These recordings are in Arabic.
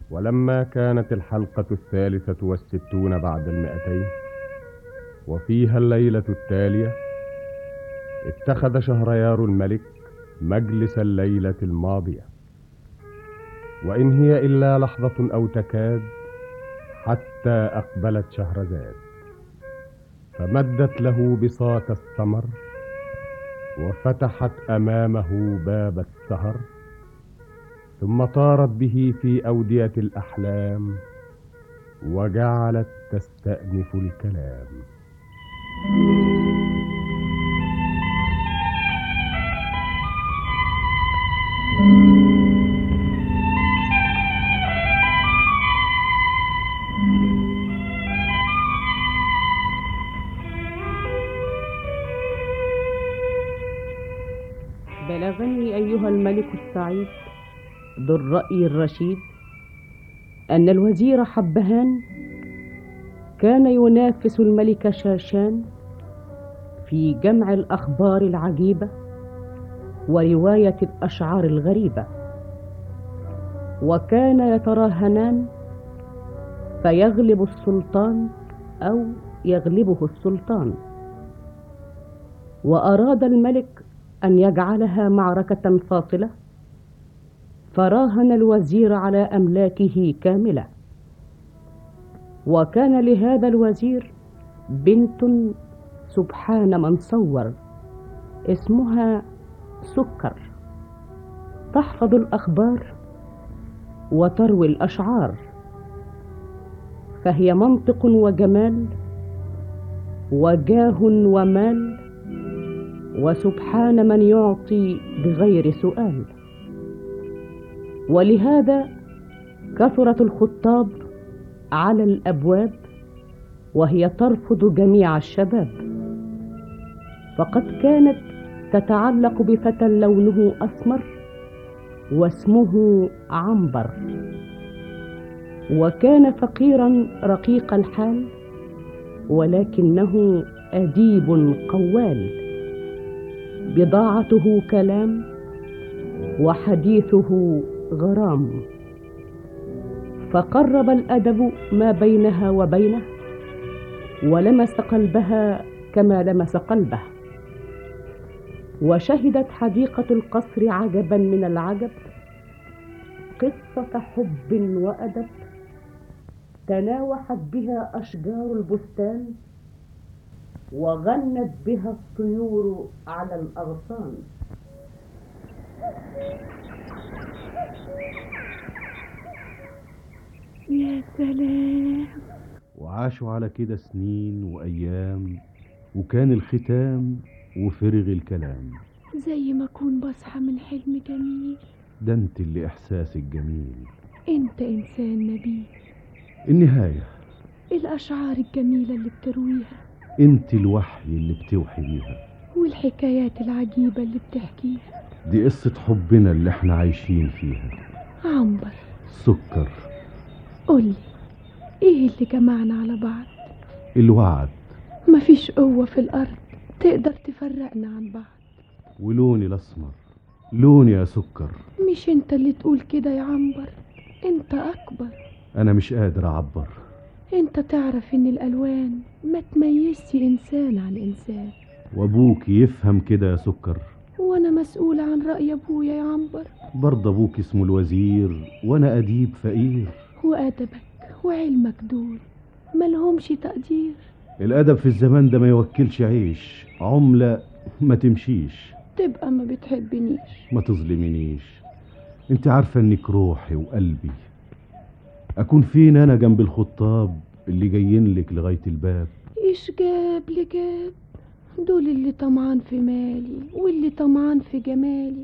ولما كانت الحلقة 63 بعد 200 وفيها الليلة التالية، اتخذ شهريار الملك مجلس الليلة الماضية، وإن هي إلا لحظة أو تكاد حتى أقبلت شهرزاد، فمدت له بساط الثمر وفتحت أمامه باب السهر، ثم طارت به في أودية الأحلام وجعلت تستأنف الكلام. بلغني أيها الملك السعيد ذو الرأي الرشيد أن الوزير حبهان كان ينافس الملك شاشان في جمع الأخبار العجيبة ورواية الأشعار الغريبة، وكان يتراهنان فيغلب السلطان أو يغلبه السلطان. وأراد الملك أن يجعلها معركة فاصلة، فراهن الوزير على أملاكه كاملة. وكان لهذا الوزير بنت سبحان من صور اسمها سكر، تحفظ الأخبار وتروي الأشعار، فهي منطق وجمال وجاه ومال، وسبحان من يعطي بغير سؤال. ولهذا كثرت الخطاب على الأبواب وهي ترفض جميع الشباب، فقد كانت تتعلق بفتى لونه أسمر واسمه عنبر، وكان فقيرا رقيق الحال ولكنه أديب قوال، بضاعته كلام وحديثه غرام، فقرب الأدب ما بينها وبينه ولمس قلبها كما لمس قلبه. وشهدت حديقة القصر عجبا من العجب، قصة حب وأدب تناوحت بها أشجار البستان وغنت بها الطيور على الأغصان. يا سلام. وعاشوا على كده سنين وأيام، وكان الختام وفرغ الكلام. زي ما أكون بصحى من حلم جميل. ده انت اللي إحساسك جميل. انت إنسان نبيل. النهاية الأشعار الجميلة اللي بترويها، انت الوحي اللي بتوحي بيها، والحكايات العجيبة اللي بتحكيها. دي قصة حبنا اللي احنا عايشين فيها. عنبر، سكر، قولي ايه اللي جمعنا على بعض؟ الوعد. مفيش قوة في الأرض تقدر تفرقنا عن بعض. ولوني الأسمر لوني يا سكر. مش انت اللي تقول كده يا عنبر؟ انت أكبر. أنا مش قادر أعبر. انت تعرف ان الألوان ما تميزش إنسان عن إنسان. وأبوك يفهم كده يا سكر. وانا مسؤولة عن رأي أبويا يا عنبر. برضه أبوك اسمه الوزير وأنا أديب فقير. وأدبك وعلمك دول ملهمش تقدير. الأدب في الزمان ده ما يوكلش عيش، عملة ما تمشيش. تبقى ما بتحبنيش. ما تظلمنيش، انت عارفة انك روحي وقلبي. اكون فين انا جنب الخطاب اللي جايين لك لغاية الباب؟ ايش جاب لجاب؟ دول اللي طمعان في مالي واللي طمعان في جمالي،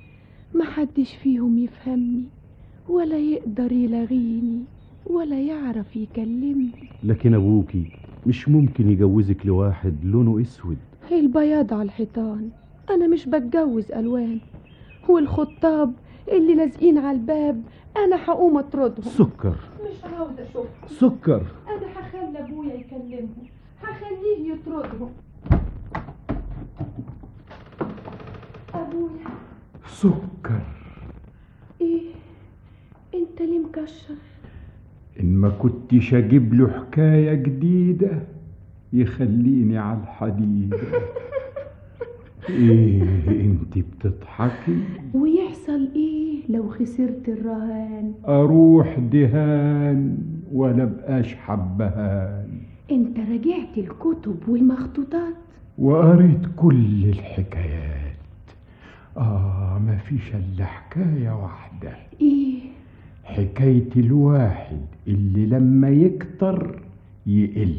محدش فيهم يفهمني ولا يقدر يلاغيني ولا يعرف يكلمني. لكن ابوكي مش ممكن يجوزك لواحد لونه اسود. البياض على الحيطان، انا مش بتجوز الوان. والخطاب اللي لازقين على الباب انا هقوم اطردهم. سكر، مش عاوزه اشوفهم. سكر، انا هخلي ابويا يكلمهم، هخليه يطردهم. ابويا. سكر. ايه؟ انت وانت ليه مكشر؟ إن ما كنتش أجيب له حكاية جديدة يخليني على الحديدة. إيه أنت بتضحكي؟ ويحصل ايه لو خسرت الرهان؟ أروح دهان ولا بقاش حبهان. انت راجعت الكتب والمخطوطات؟ وقريت كل الحكايات. مفيش إلا حكاية واحدة. ايه؟ حكاية الواحد اللي لما يكتر يقل.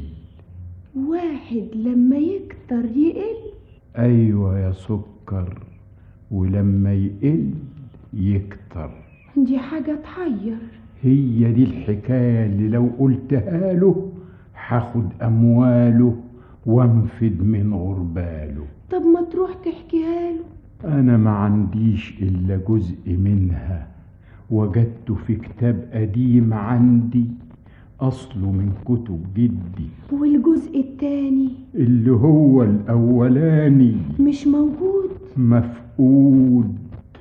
واحد لما يكتر يقل؟ أيوة يا سكر، ولما يقل يكتر. دي حاجة تحير. هي دي الحكاية اللي لو قلتها له هاخد أمواله وانفد من غرباله. طب ما تروح تحكيها له. أنا ما عنديش إلا جزء منها، وجدته في كتاب قديم عندي أصله من كتب جدي. والجزء التاني اللي هو الأولاني مش موجود؟ مفقود.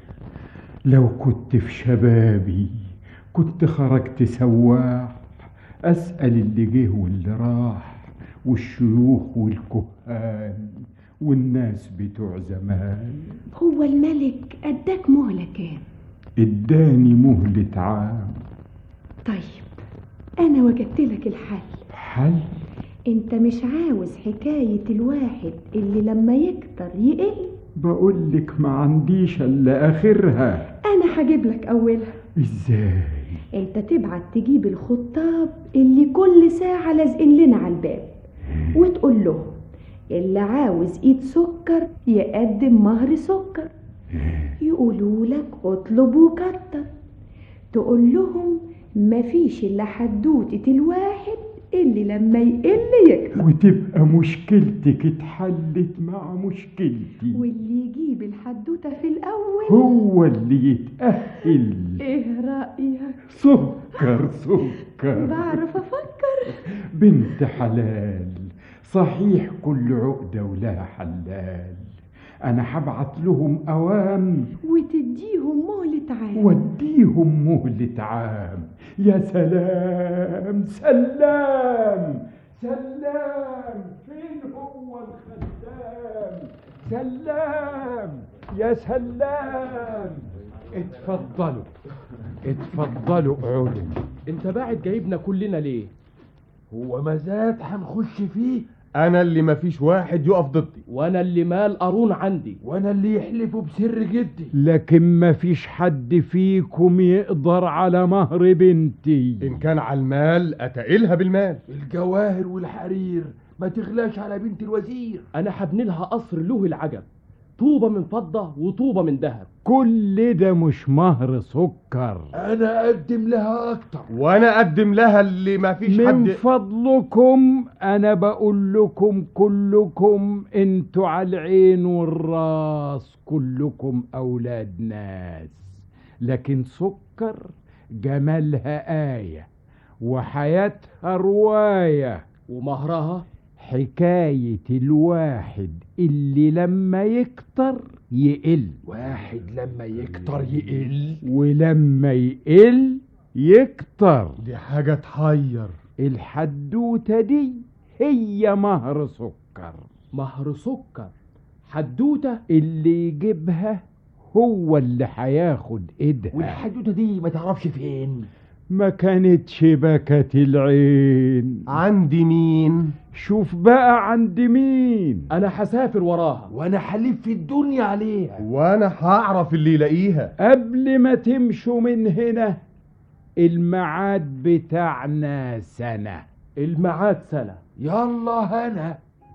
لو كنت في شبابي كنت خرجت سواح، أسأل اللي جه واللي راح، والشيوخ والكهان والناس بتوع زمان. هو الملك اداك مهلة كام؟ اداني مهلة عام. طيب انا وجدت لك الحل. حل؟ انت مش عاوز حكاية الواحد اللي لما يكتر يقل؟ بقولك ما عنديش الا اخرها. انا هجيب لك اولها. ازاي؟ انت تبعت تجيب الخطاب اللي كل ساعة لازقين لنا على الباب، وتقول لهم اللي عاوز ايد سكر يقدم مهر سكر. يقولوا لك اطلب وكتر. تقول لهم مفيش الا حدوتة الواحد اللي لما يقل يكتر، وتبقى مشكلتك اتحلت مع مشكلتي، واللي يجيب الحدوتة في الاول هو اللي يتأهل. ايه رأيك؟ سكر سكر. بعرف افكر. بنت حلال صحيح، كل عقدة ولها حلال. انا هبعت لهم اوام وتديهم مهلة عام. وديهم مهلة عام. يا سلام سلام سلام. فين هو الخدام؟ سلام يا سلام. اتفضلوا اتفضلوا اقعدوا. انت باعت جايبنا كلنا ليه؟ هو مزاد هنخش فيه؟ انا اللي مفيش واحد يقف ضدي، وانا اللي مال قارون عندي، وانا اللي يحلفه بسر جدي. لكن مفيش حد فيكم يقدر على مهر بنتي. ان كان على المال اتقلها بالمال. الجواهر والحرير ما تغلاش على بنت الوزير. انا هبني لها قصر له العجب، طوبة من فضة وطوبة من ذهب. كل ده مش مهر سكر. انا اقدم لها اكتر. وانا اقدم لها اللي ما فيش حد. من فضلكم انا بقول لكم كلكم انتوا على العين والراس، كلكم اولاد ناس، لكن سكر جمالها آية وحياتها رواية، ومهرها حكاية الواحد اللي لما يكتر يقل. واحد لما يكتر يقل، ولما يقل يكتر. دي حاجة تحير. الحدوتة دي هي مهر سكر. مهر سكر حدوتة؟ اللي يجيبها هو اللي هياخد ايدها. والحدوتة دي ما تعرفش فين؟ ما كانتش بكت العين. عندي مين؟ شوف بقى عند مين. انا هسافر وراها، وانا حليف في الدنيا عليها، وانا هعرف اللي يلاقيها. قبل ما تمشوا من هنا الميعاد بتاعنا سنة. الميعاد سنة. يلا هنا.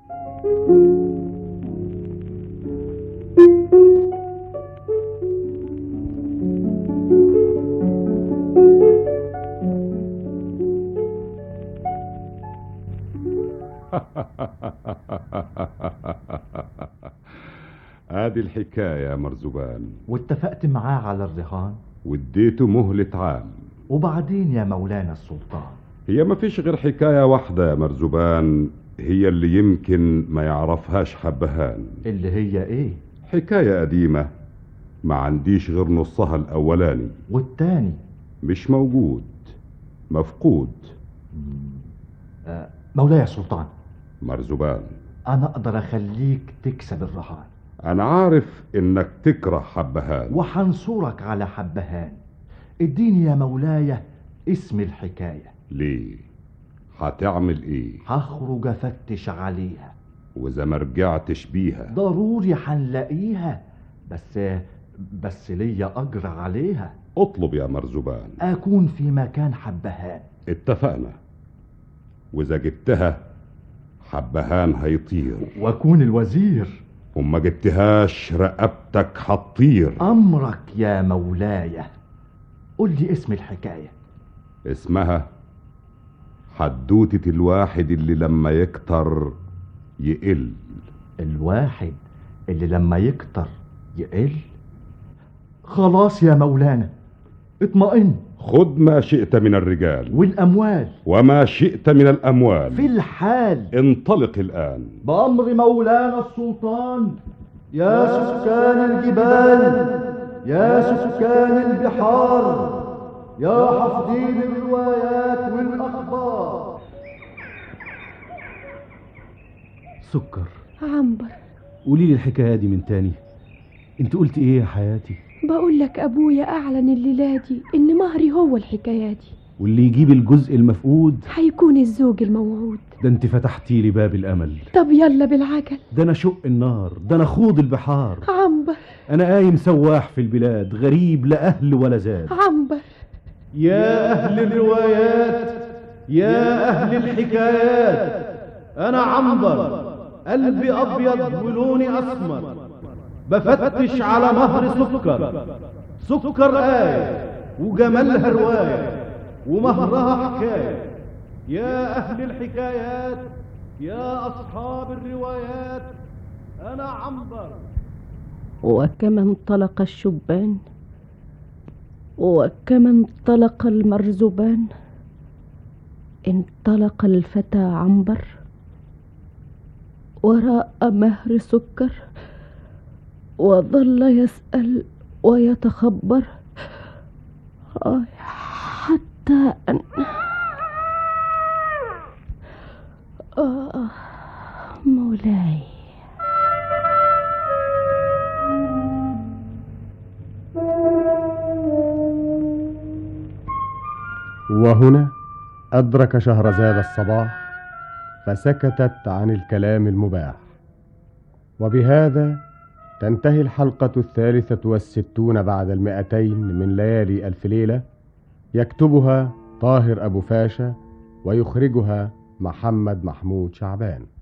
ادي الحكاية يا مرزبان. واتفقت معاه على الرهان واديته مهلة عام. وبعدين يا مولانا السلطان؟ هي ما فيش غير حكاية واحدة يا مرزبان، هي اللي يمكن ما يعرفهاش حبهان. اللي هي ايه؟ حكاية قديمة ما عنديش غير نصها الأولاني. والتاني؟ مش موجود، مفقود. مولاي السلطان، مرزبان، أنا أقدر أخليك تكسب الرهان، أنا عارف إنك تكره حبهان وحنصرك على حبهان. اديني يا مولاي اسم الحكاية. ليه؟ هتعمل إيه؟ هخرج أفتش عليها، وإذا ما رجعتش بيها ضروري حنلاقيها، بس ليا أجر عليها. اطلب يا مرزبان. أكون في مكان حبهان. اتفقنا، وإذا جبتها حبهان هيطير، وأكون الوزير. وما جبتهاش رقبتك هتطير. أمرك يا مولاي. قل لي اسم الحكاية. اسمها حدوتة الواحد اللي لما يكتر يقل. الواحد اللي لما يكتر يقل؟ خلاص يا مولانا، اطمئن. خد ما شئت من الرجال والأموال وما شئت من الأموال في الحال. انطلق الآن بأمر مولانا السلطان. يا سكان الجبال، يا سكان البحار، يا حافظين الروايات والأخبار. سكر، عنبر، قولي لي الحكاية دي من تاني. انت قلت ايه يا حياتي؟ بقول لك ابويا اعلن الليله دي ان مهري هو الحكايه دي، واللي يجيب الجزء المفقود هيكون الزوج الموعود. ده انت فتحتي لي باب الامل. طب يلا بالعجل. ده انا شق النار، ده انا خوض البحار. عنبر، انا قايم سواح في البلاد، غريب لا اهل ولا زاد. عنبر. يا اهل الروايات، يا اهل الحكايات، انا عنبر، قلبي ابيض ولوني اسمر، بفتش على مهر سكر. سكر آية وجمالها رواية ومهرها حكاية. يا أهل الحكايات، يا أصحاب الروايات، أنا عنبر. وكما انطلق الشبان، وكما انطلق المرزبان، انطلق الفتى عنبر وراء مهر سكر، وظل يسأل ويتخبر حتى أن مولاي. وهنا أدرك شهرزاد الصباح، فسكتت عن الكلام المباح. وبهذا تنتهي الحلقة 63 بعد 200 من ليالي ألف ليلة، يكتبها طاهر أبو فاشا ويخرجها محمد محمود شعبان.